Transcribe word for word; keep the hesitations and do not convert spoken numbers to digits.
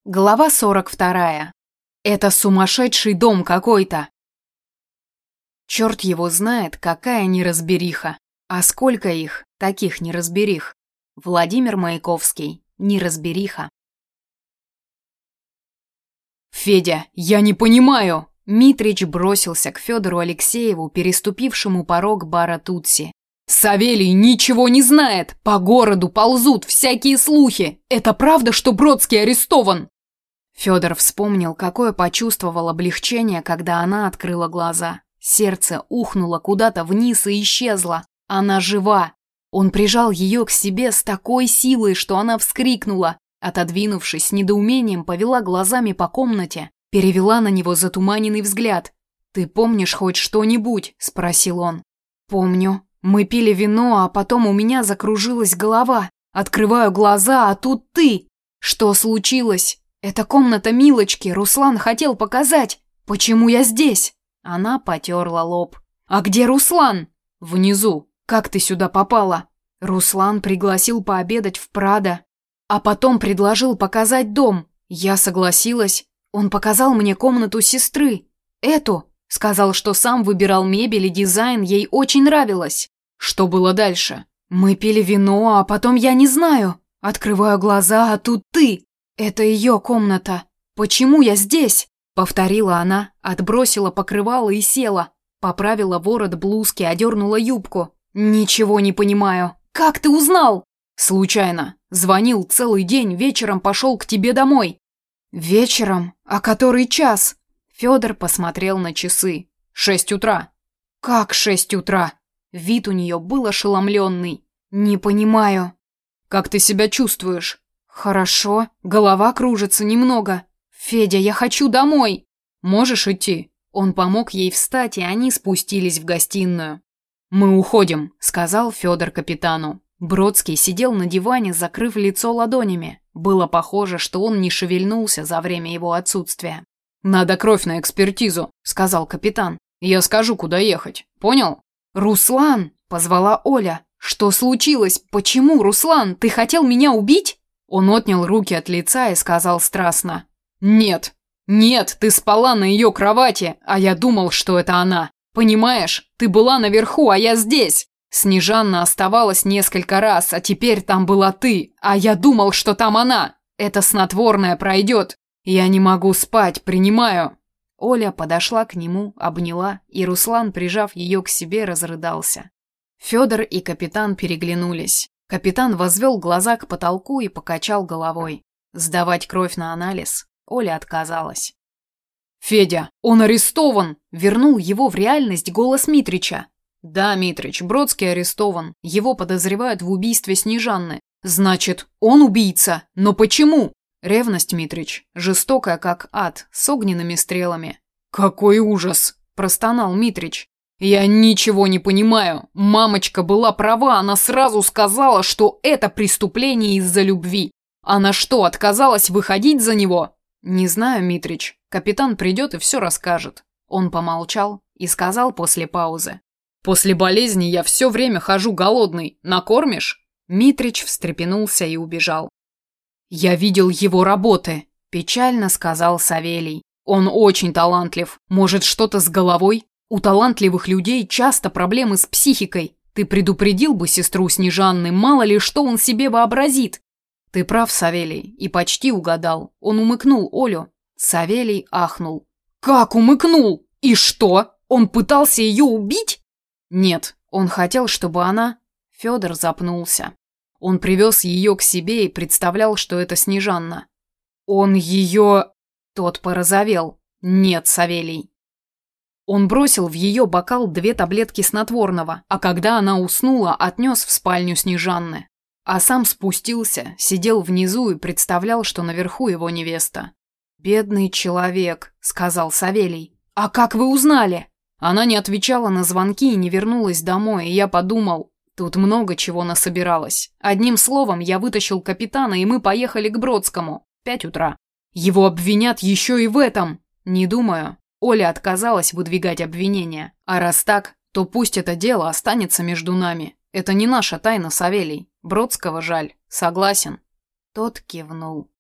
Глава сорок вторая. Это сумасшедший дом какой-то. Черт его знает, какая неразбериха. А сколько их, таких неразберих. Владимир Маяковский. Неразбериха. «Федя, я не понимаю!» Митрич бросился к Федору Алексееву, переступившему порог бара Тутси. «Савелий ничего не знает! По городу ползут всякие слухи! Это правда, что Бродский арестован?» Федор вспомнил, какое почувствовал облегчение, когда она открыла глаза. Сердце ухнуло куда-то вниз и исчезло. Она жива. Он прижал ее к себе с такой силой, что она вскрикнула. Отодвинувшись, с недоумением повела глазами по комнате, перевела на него затуманенный взгляд. «Ты помнишь хоть что-нибудь?» – спросил он. «Помню. Мы пили вино, а потом у меня закружилась голова. Открываю глаза, а тут ты. Что случилось? Это комната Милочки, Руслан хотел показать. Почему я здесь?» Она потерла лоб. «А где Руслан?» «Внизу. Как ты сюда попала?» Руслан пригласил пообедать в Прадо, а потом предложил показать дом. Я согласилась. Он показал мне комнату сестры. Эту. Сказал, что сам выбирал мебель и дизайн, ей очень нравилось. Что было дальше? Мы пили вино, а потом я не знаю. Открываю глаза, а тут ты. Это ее комната. Почему я здесь? Повторила она, отбросила покрывало и села. Поправила ворот блузки, одернула юбку. Ничего не понимаю. Как ты узнал? Случайно. Звонил целый день, вечером пошел к тебе домой. Вечером? А который час? Федор посмотрел на часы. Шесть утра. Как шесть утра? Вид у нее был ошеломленный. Не понимаю. Как ты себя чувствуешь? Хорошо. Голова кружится немного. Федя, я хочу домой. Можешь идти? Он помог ей встать, и они спустились в гостиную. Мы уходим, сказал Федор капитану. Бродский сидел на диване, закрыв лицо ладонями. Было похоже, что он не шевельнулся за время его отсутствия. «Надо кровь на экспертизу», — сказал капитан. «Я скажу, куда ехать. Понял?» «Руслан!» — позвала Оля. «Что случилось? Почему, Руслан? Ты хотел меня убить?» Он отнял руки от лица и сказал страстно. «Нет, нет, ты спала на ее кровати, а я думал, что это она. Понимаешь, ты была наверху, а я здесь. Снежанна оставалась несколько раз, а теперь там была ты, а я думал, что там она. Это снотворное пройдет. Я не могу спать, принимаю». Оля подошла к нему, обняла, и Руслан, прижав ее к себе, разрыдался. Федор и капитан переглянулись. Капитан возвел глаза к потолку и покачал головой. Сдавать кровь на анализ Оля отказалась. «Федя, он арестован!» – вернул его в реальность голос Митрича. «Да, Митрич, Бродский арестован. Его подозревают в убийстве Снежанны. Значит, он убийца. Но почему?» «Ревность, Митрич. Жестокая, как ад, с огненными стрелами». «Какой ужас!» – простонал Митрич. «Я ничего не понимаю. Мамочка была права, она сразу сказала, что это преступление из-за любви. Она что, отказалась выходить за него?» «Не знаю, Митрич. Капитан придет и все расскажет». Он помолчал и сказал после паузы. «После болезни я все время хожу голодный. Накормишь?» Митрич встрепенулся и убежал. «Я видел его работы», – печально сказал Савелий. «Он очень талантлив. Может, что-то с головой? У талантливых людей часто проблемы с психикой. Ты предупредил бы сестру Снежанны, мало ли что он себе вообразит». «Ты прав, Савелий, и почти угадал. Он умыкнул Олю». Савелий ахнул. «Как умыкнул? И что? Он пытался ее убить?» «Нет, он хотел, чтобы она...» Федор запнулся. Он привез ее к себе и представлял, что это Снежанна. «Он ее...» Тот порозовел. «Нет, Савелий». Он бросил в ее бокал две таблетки снотворного, а когда она уснула, отнес в спальню Снежанны. А сам спустился, сидел внизу и представлял, что наверху его невеста. «Бедный человек», — сказал Савелий. «А как вы узнали?» Она не отвечала на звонки и не вернулась домой, и я подумал, тут много чего насобиралось. Одним словом, я вытащил капитана, и мы поехали к Бродскому. Пять утра. Его обвинят еще и в этом. Не думаю. Оля отказалась выдвигать обвинения. А раз так, то пусть это дело останется между нами. Это не наша тайна, Савелий. Бродского жаль. Согласен. Тот кивнул.